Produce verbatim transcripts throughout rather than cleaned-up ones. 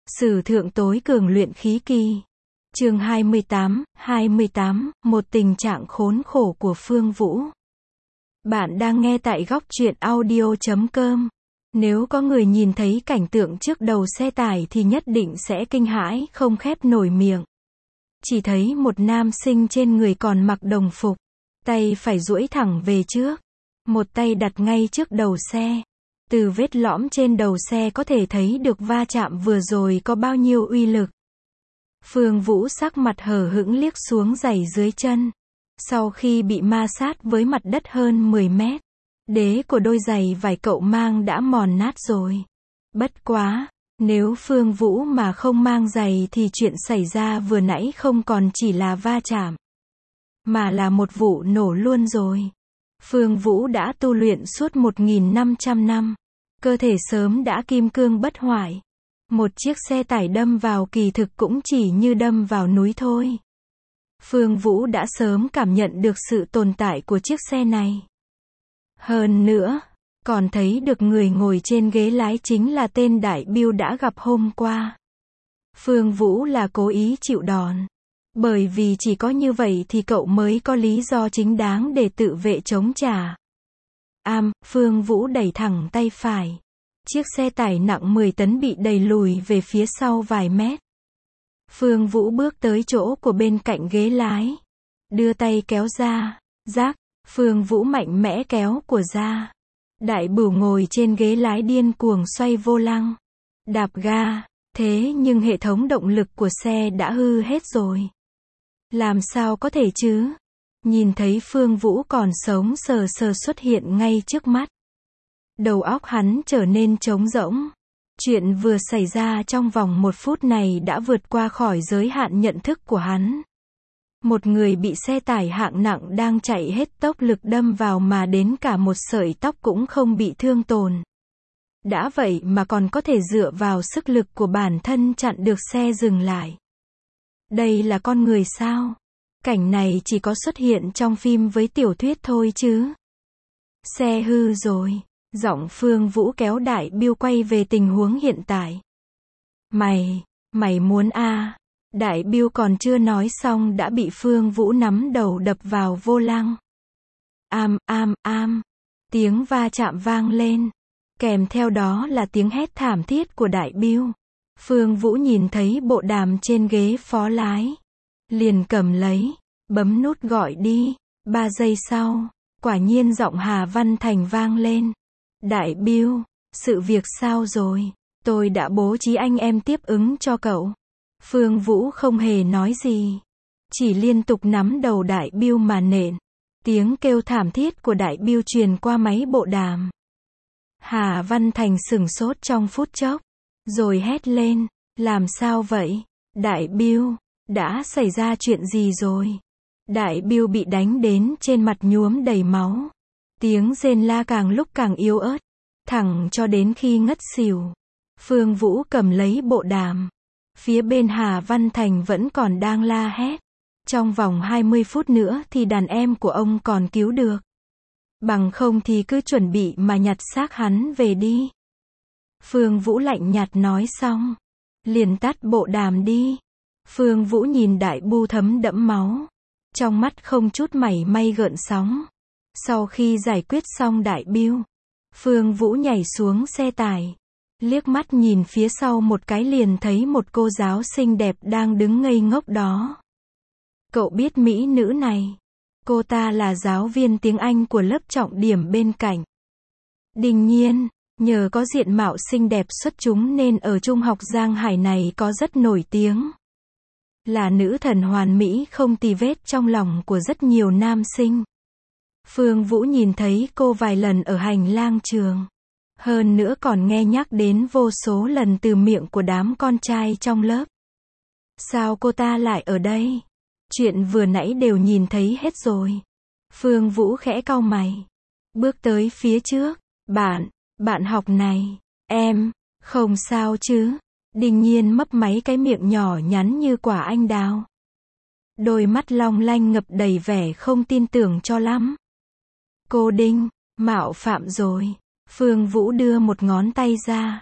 Sử thượng tối cường luyện khí kỳ. Chương hai mươi tám, hai mươi tám, một tình trạng khốn khổ của Phương Vũ. Bạn đang nghe tại góc truyện audio chấm com. Nếu có người nhìn thấy cảnh tượng trước đầu xe tải thì nhất định sẽ kinh hãi không khép nổi miệng. Chỉ thấy một nam sinh trên người còn mặc đồng phục, tay phải duỗi thẳng về trước, một tay đặt ngay trước đầu xe. Từ vết lõm trên đầu xe có thể thấy được va chạm vừa rồi có bao nhiêu uy lực. Phương Vũ sắc mặt hờ hững liếc xuống giày dưới chân. Sau khi bị ma sát với mặt đất hơn mười mét, đế của đôi giày vải cậu mang đã mòn nát rồi. Bất quá, nếu Phương Vũ mà không mang giày thì chuyện xảy ra vừa nãy không còn chỉ là va chạm, mà là một vụ nổ luôn rồi. Phương Vũ đã tu luyện suốt một nghìn năm trăm năm. Cơ thể sớm đã kim cương bất hoại. Một chiếc xe tải đâm vào kỳ thực cũng chỉ như đâm vào núi thôi. Phương Vũ đã sớm cảm nhận được sự tồn tại của chiếc xe này. Hơn nữa, còn thấy được người ngồi trên ghế lái chính là tên đại bưu đã gặp hôm qua. Phương Vũ là cố ý chịu đòn. Bởi vì chỉ có như vậy thì cậu mới có lý do chính đáng để tự vệ chống trả. Am, Phương Vũ đẩy thẳng tay phải. Chiếc xe tải nặng mười tấn bị đẩy lùi về phía sau vài mét. Phương Vũ bước tới chỗ của bên cạnh ghế lái. Đưa tay kéo ra. Rác, Phương Vũ mạnh mẽ kéo của ra. Đại bửu ngồi trên ghế lái điên cuồng xoay vô lăng. Đạp ga. Thế nhưng hệ thống động lực của xe đã hư hết rồi. Làm sao có thể chứ? Nhìn thấy Phương Vũ còn sống sờ sờ xuất hiện ngay trước mắt. Đầu óc hắn trở nên trống rỗng. Chuyện vừa xảy ra trong vòng một phút này đã vượt qua khỏi giới hạn nhận thức của hắn. Một người bị xe tải hạng nặng đang chạy hết tốc lực đâm vào mà đến cả một sợi tóc cũng không bị thương tổn. Đã vậy mà còn có thể dựa vào sức lực của bản thân chặn được xe dừng lại. Đây là con người sao? Cảnh này chỉ có xuất hiện trong phim với tiểu thuyết thôi chứ. Xe hư rồi. Giọng Phương Vũ kéo đại bưu quay về tình huống hiện tại. Mày, mày muốn a? À? Đại bưu còn chưa nói xong đã bị Phương Vũ nắm đầu đập vào vô lăng. Am, am, am. Tiếng va chạm vang lên. Kèm theo đó là tiếng hét thảm thiết của đại bưu. Phương Vũ nhìn thấy bộ đàm trên ghế phó lái. Liền cầm lấy, bấm nút gọi đi. Ba giây sau, quả nhiên giọng Hà Văn Thành vang lên. Đại bưu, sự việc sao rồi? Tôi đã bố trí anh em tiếp ứng cho cậu. Phương Vũ không hề nói gì. Chỉ liên tục nắm đầu đại bưu mà nện. Tiếng kêu thảm thiết của đại bưu truyền qua máy bộ đàm. Hà Văn Thành sửng sốt trong phút chốc. Rồi hét lên. Làm sao vậy? Đại bưu, đã xảy ra chuyện gì rồi? Đại bưu bị đánh đến trên mặt nhuốm đầy máu. Tiếng rên la càng lúc càng yếu ớt. Thẳng cho đến khi ngất xỉu. Phương Vũ cầm lấy bộ đàm. Phía bên Hà Văn Thành vẫn còn đang la hét. Trong vòng hai mươi phút nữa thì đàn em của ông còn cứu được. Bằng không thì cứ chuẩn bị mà nhặt xác hắn về đi. Phương Vũ lạnh nhạt nói xong. Liền tắt bộ đàm đi. Phương Vũ nhìn đại bưu thấm đẫm máu. Trong mắt không chút mảy may gợn sóng. Sau khi giải quyết xong đại bưu, Phương Vũ nhảy xuống xe tải. Liếc mắt nhìn phía sau một cái liền thấy một cô giáo xinh đẹp đang đứng ngây ngốc đó. Cậu biết mỹ nữ này. Cô ta là giáo viên tiếng Anh của lớp trọng điểm bên cạnh. Đương nhiên, nhờ có diện mạo xinh đẹp xuất chúng nên ở trung học Giang Hải này có rất nổi tiếng. Là nữ thần hoàn mỹ không tì vết trong lòng của rất nhiều nam sinh. Phương Vũ nhìn thấy cô vài lần ở hành lang trường. Hơn nữa còn nghe nhắc đến vô số lần từ miệng của đám con trai trong lớp. Sao cô ta lại ở đây? Chuyện vừa nãy đều nhìn thấy hết rồi. Phương Vũ khẽ cau mày. Bước tới phía trước. Bạn, bạn học này. Em, không sao chứ? Đương nhiên mấp máy cái miệng nhỏ nhắn như quả anh đào. Đôi mắt long lanh ngập đầy vẻ không tin tưởng cho lắm. Cô Đinh, mạo phạm rồi. Phương Vũ đưa một ngón tay ra.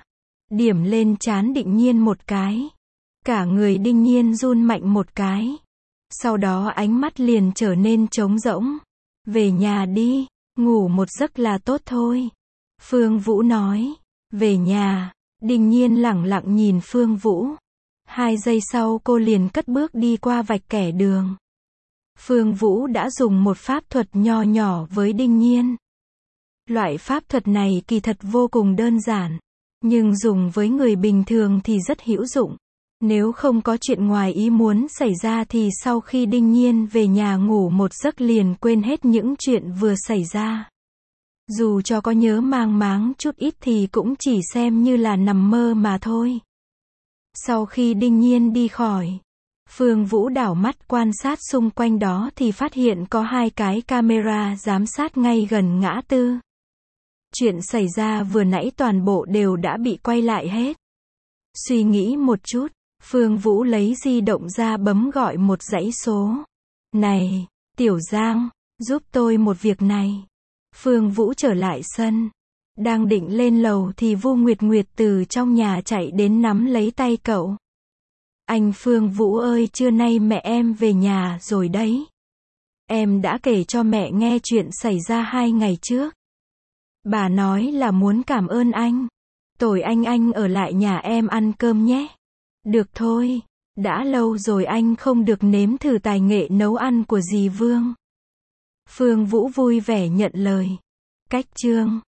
điểm lên trán Định Nhiên một cái. Cả người Đinh Nhiên run mạnh một cái. Sau đó ánh mắt liền trở nên trống rỗng. Về nhà đi, ngủ một giấc là tốt thôi. Phương Vũ nói. Về nhà. Đinh Nhiên lẳng lặng nhìn Phương Vũ. Hai giây sau cô liền cất bước đi qua vạch kẻ đường. Phương Vũ đã dùng một pháp thuật nho nhỏ với Đinh Nhiên. Loại pháp thuật này kỳ thật vô cùng đơn giản. Nhưng dùng với người bình thường thì rất hữu dụng. Nếu không có chuyện ngoài ý muốn xảy ra thì sau khi Đinh Nhiên về nhà ngủ một giấc liền quên hết những chuyện vừa xảy ra. Dù cho có nhớ mang máng chút ít thì cũng chỉ xem như là nằm mơ mà thôi. Sau khi Đinh Nhiên đi khỏi, Phương Vũ đảo mắt quan sát xung quanh đó thì phát hiện có hai cái camera giám sát ngay gần ngã tư. Chuyện xảy ra vừa nãy toàn bộ đều đã bị quay lại hết. Suy nghĩ một chút, Phương Vũ lấy di động ra bấm gọi một dãy số. Này, Tiểu Giang, giúp tôi một việc này. Phương Vũ trở lại sân. Đang định lên lầu thì Vu Nguyệt Nguyệt từ trong nhà chạy đến nắm lấy tay cậu. Anh Phương Vũ ơi, trưa nay mẹ em về nhà rồi đấy. Em đã kể cho mẹ nghe chuyện xảy ra hai ngày trước. Bà nói là muốn cảm ơn anh. Tối anh anh ở lại nhà em ăn cơm nhé. Được thôi, đã lâu rồi anh không được nếm thử tài nghệ nấu ăn của dì Vương. Phương Vũ vui vẻ nhận lời. Cách chương